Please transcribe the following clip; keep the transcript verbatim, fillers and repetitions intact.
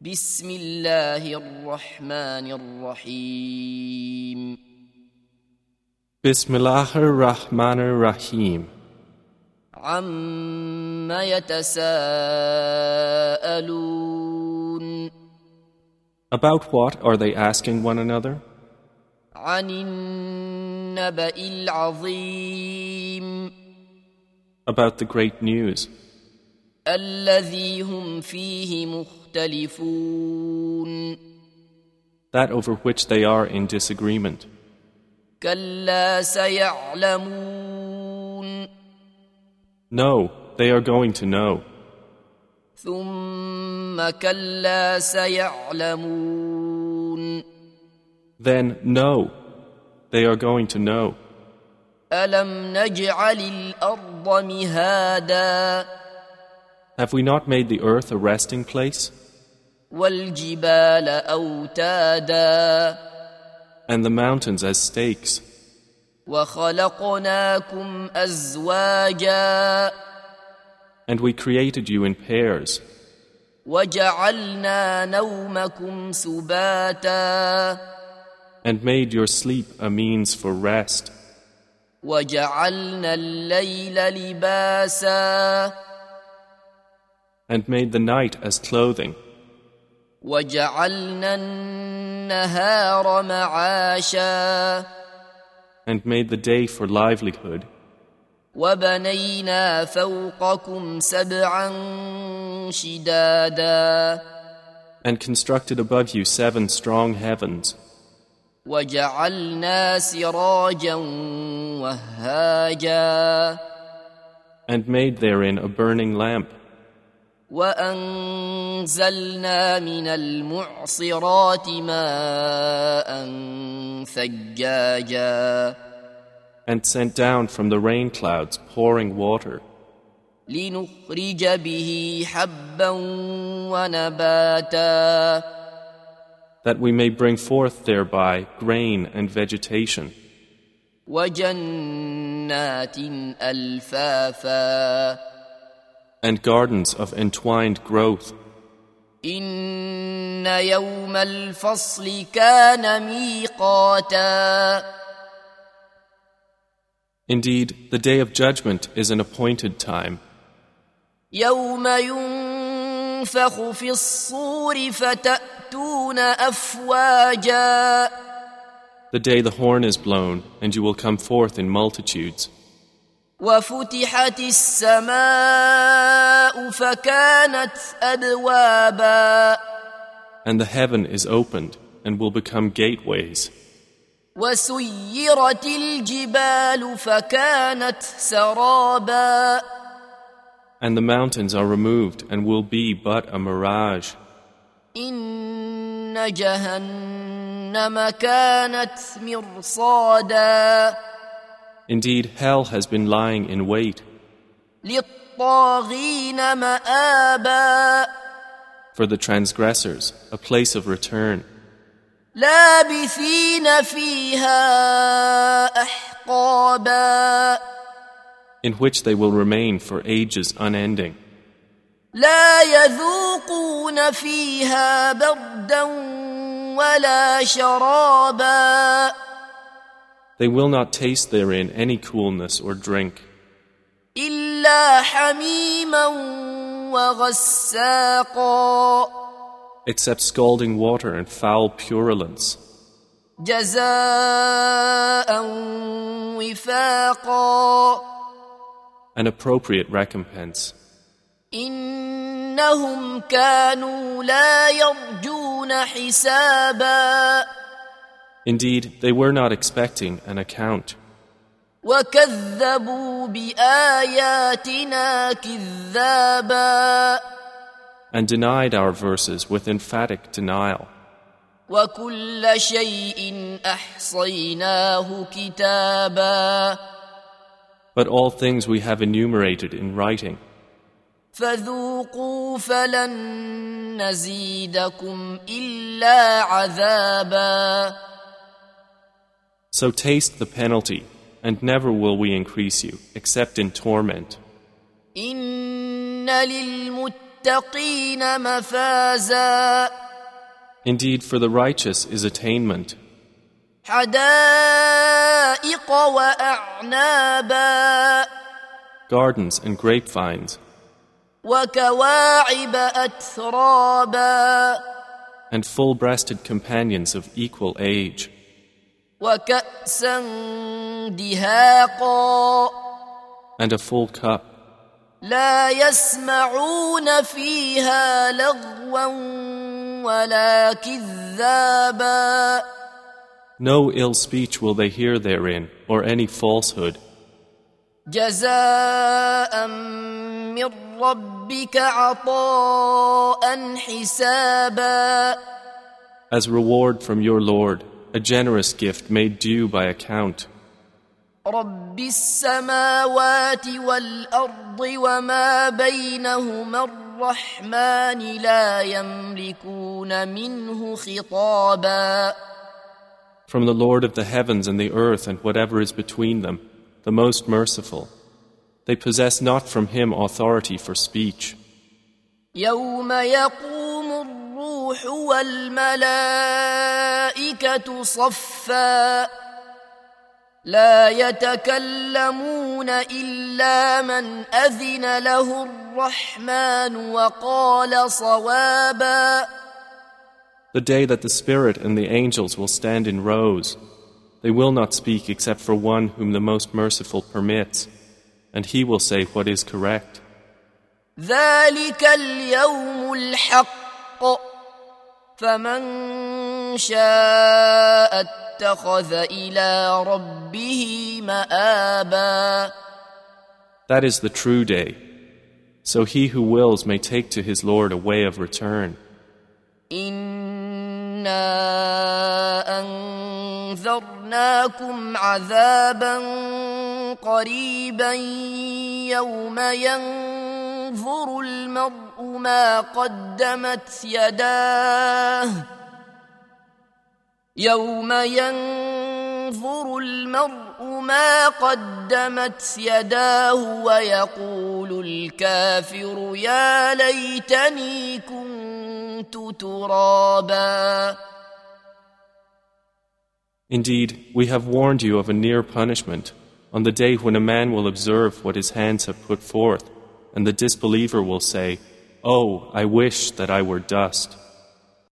بسم الله الرحمن الرحيم Bismillahir Rahmanir Rahim. عما يتساءلون About what are they asking one another? عن النبأ العظيم About the great news, الذي هم فيه مختلفون that over which they are in disagreement. كلا سيعلمون No, they are going to know. ثم كلا سيعلمون Then no, they are going to know. ألم نجعل الأرض مهادا Have we not made the earth a resting place, والجبال أوتادا and the mountains as stakes, وخلقناكم أزواجا and we created you in pairs, وجعلنا نومكم سباتا and made your sleep a means for rest, وجعلنا الليل لباسا and made the night as clothing, وجعلنا النهار معاشا and made the day for livelihood, وبنينا فوقكم سبعا شدادا and constructed above you seven strong heavens, وجعلنا سراجا وهاجا and made therein a burning lamp, وأنزلنا من المعصرات ماء ثجاجا and sent down from the rain clouds pouring water, لنخرج به حبا ونباتا that we may bring forth thereby grain and vegetation, وجنات ألفافا and gardens of entwined growth. إن يوم الفصل كان ميقاتا Indeed, the day of judgment is an appointed time, يوم ينفخ في الصور فتأتون أفواجا the day the horn is blown, and you will come forth in multitudes, وفتحت السماء فكانت أبوابا and the heaven is opened and will become gateways, وسيرت الجبال فكانت سرابا and the mountains are removed and will be but a mirage. إن جهنم كانت مرصادا Indeed, hell has been lying in wait للطاغين مآبا for the transgressors, a place of return, لابثين فيها أحقابا in which they will remain for ages unending. لا يذوقون فيها بردا ولا شرابا They will not taste therein any coolness or drink, إلا حميما وغساقا except scalding water and foul purulence, جزاء وفاقا an appropriate recompense. إنهم كانوا لا يرجون حسابا Indeed, they were not expecting an account, وكذبوا بآياتنا كذابا and denied our verses with emphatic denial. وكل شيء أحصيناه كتابا But all things we have enumerated in writing. فذوقوا فلن نزيدكم إلا عذابا So taste the penalty, and never will we increase you, except in torment. إن للمتقين للمتقين مفازا. Indeed, for the righteous is attainment. حدائق وأعنابا. Gardens and grapevines. وكواعب أترابا. And full-breasted companions of equal age. وكأسا دهاقا. And a full cup. لا يسمعون فيها لغوا ولا كذابا. No ill speech will they hear therein, or any falsehood. جزاء من ربك عطاء حسابا. As reward from your Lord, a generous gift made due by account. رب السماوات والأرض وما بينهما الرحمن لا يملكون منه خطابا. From the Lord of the heavens and the earth and whatever is between them, the most merciful. They possess not from him authority for speech. يوم يقوم الروح والملائكة صفا. لا يتكلمون إلا من أذن له الرحمن وقال صوابا. The day that the Spirit and the angels will stand in rows, they will not speak except for one whom the most merciful permits, and he will say what is correct. ذلك اليوم الحق فمن شاء اتخذ إلى ربه مآبا. That is the true day. So he who wills may take to his Lord a way of return. إنا أنذرناكم عذابا قريبا يوم ينظر المرء ما قدمت يداه يوم ينظر المرء ما قدمت يداه ويقول الكافر يا ليتني كنت ترابا. Indeed, we have warned you of a near punishment on the day when a man will observe what his hands have put forth, and the disbeliever will say, "Oh, I wish that I were dust."